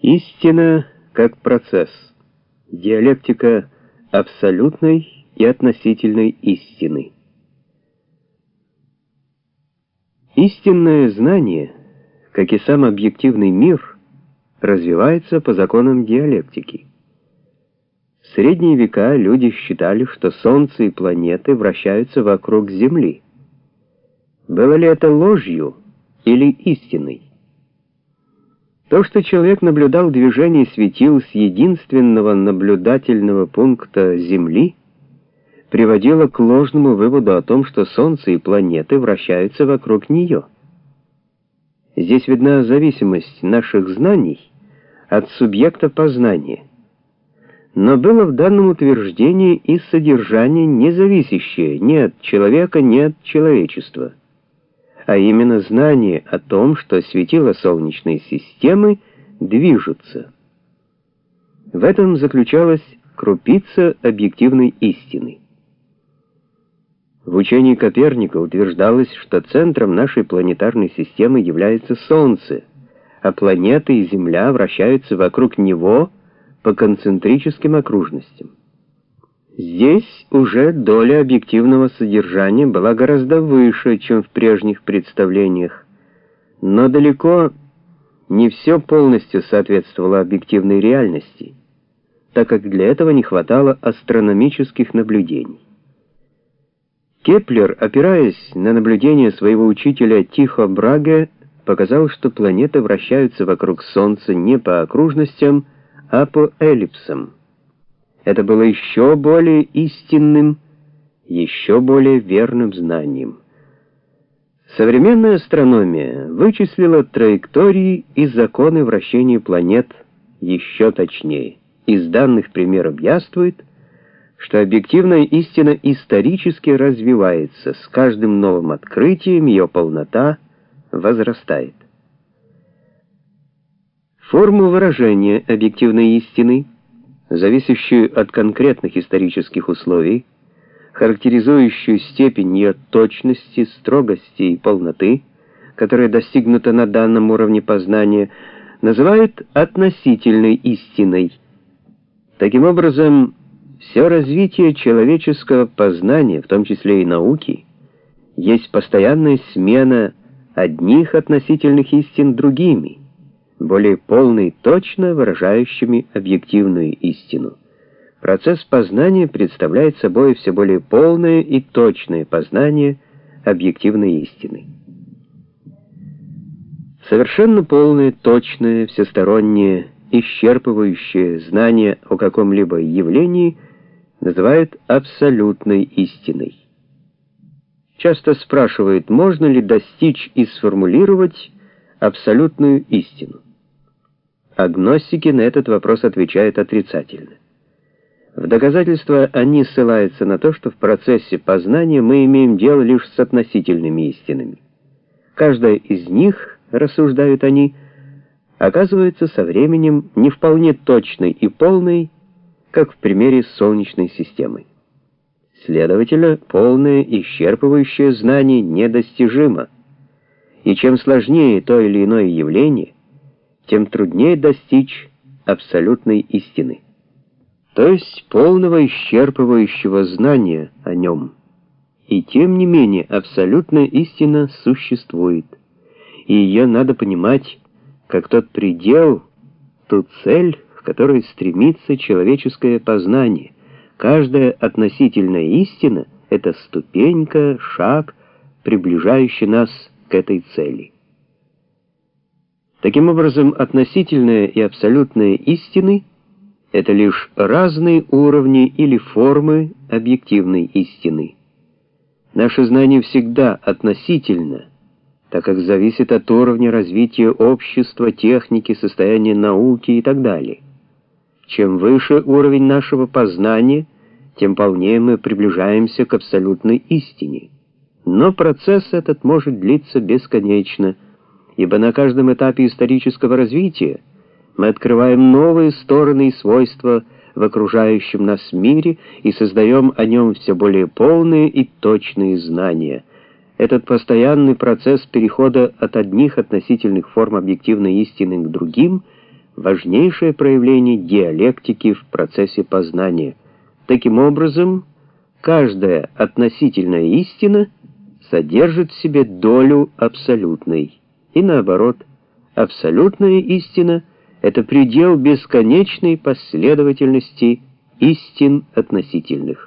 Истина как процесс. Диалектика абсолютной и относительной истины. Истинное знание, как и сам объективный мир, развивается по законам диалектики. В средние века люди считали, что Солнце и планеты вращаются вокруг Земли. Было ли это ложью или истиной? То, что человек наблюдал движение светил с единственного наблюдательного пункта Земли, приводило к ложному выводу о том, что Солнце и планеты вращаются вокруг нее. Здесь видна зависимость наших знаний от субъекта познания. Но было в данном утверждении и содержание, не зависящее ни от человека, ни от человечества, а именно знание о том, что светила Солнечной системы движутся. В этом заключалась крупица объективной истины. В учении Коперника утверждалось, что центром нашей планетарной системы является Солнце, а планеты и Земля вращаются вокруг него по концентрическим окружностям. Здесь уже доля объективного содержания была гораздо выше, чем в прежних представлениях, но далеко не все полностью соответствовало объективной реальности, так как для этого не хватало астрономических наблюдений. Кеплер, опираясь на наблюдения своего учителя Тихо Браге, показал, что планеты вращаются вокруг Солнца не по окружностям, а по эллипсам. Это было еще более истинным, еще более верным знанием. Современная астрономия вычислила траектории и законы вращения планет еще точнее. Из данных примеров явствует, что объективная истина исторически развивается, с каждым новым открытием ее полнота возрастает. Форму выражения объективной истины, зависящую от конкретных исторических условий, характеризующую степень ее точности, строгости и полноты, которая достигнута на данном уровне познания, называют относительной истиной. Таким образом, все развитие человеческого познания, в том числе и науки, есть постоянная смена одних относительных истин другими, более полно и точно выражающими объективную истину. Процесс познания представляет собой все более полное и точное познание объективной истины. Совершенно полное, точное, всестороннее, исчерпывающее знание о каком-либо явлении называют абсолютной истиной. Часто спрашивают, можно ли достичь и сформулировать абсолютную истину. Агностики на этот вопрос отвечают отрицательно. В доказательство они ссылаются на то, что в процессе познания мы имеем дело лишь с относительными истинами. Каждая из них, рассуждают они, оказывается со временем не вполне точной и полной, как в примере с Солнечной системой. Следовательно, полное исчерпывающее знание недостижимо, и чем сложнее то или иное явление, тем труднее достичь абсолютной истины, то есть полного исчерпывающего знания о нем. И тем не менее абсолютная истина существует, и ее надо понимать как тот предел, ту цель, к которой стремится человеческое познание. Каждая относительная истина — это ступенька, шаг, приближающий нас к этой цели. Таким образом, относительная и абсолютная истины — это лишь разные уровни или формы объективной истины. Наше знание всегда относительно, так как зависит от уровня развития общества, техники, состояния науки и так далее. Чем выше уровень нашего познания, тем полнее мы приближаемся к абсолютной истине. Но процесс этот может длиться бесконечно, ибо на каждом этапе исторического развития мы открываем новые стороны и свойства в окружающем нас мире и создаем о нем все более полные и точные знания. Этот постоянный процесс перехода от одних относительных форм объективной истины к другим важнейшее проявление диалектики в процессе познания. Таким образом, каждая относительная истина содержит в себе долю абсолютной, и наоборот, абсолютная истина — это предел бесконечной последовательности истин относительных.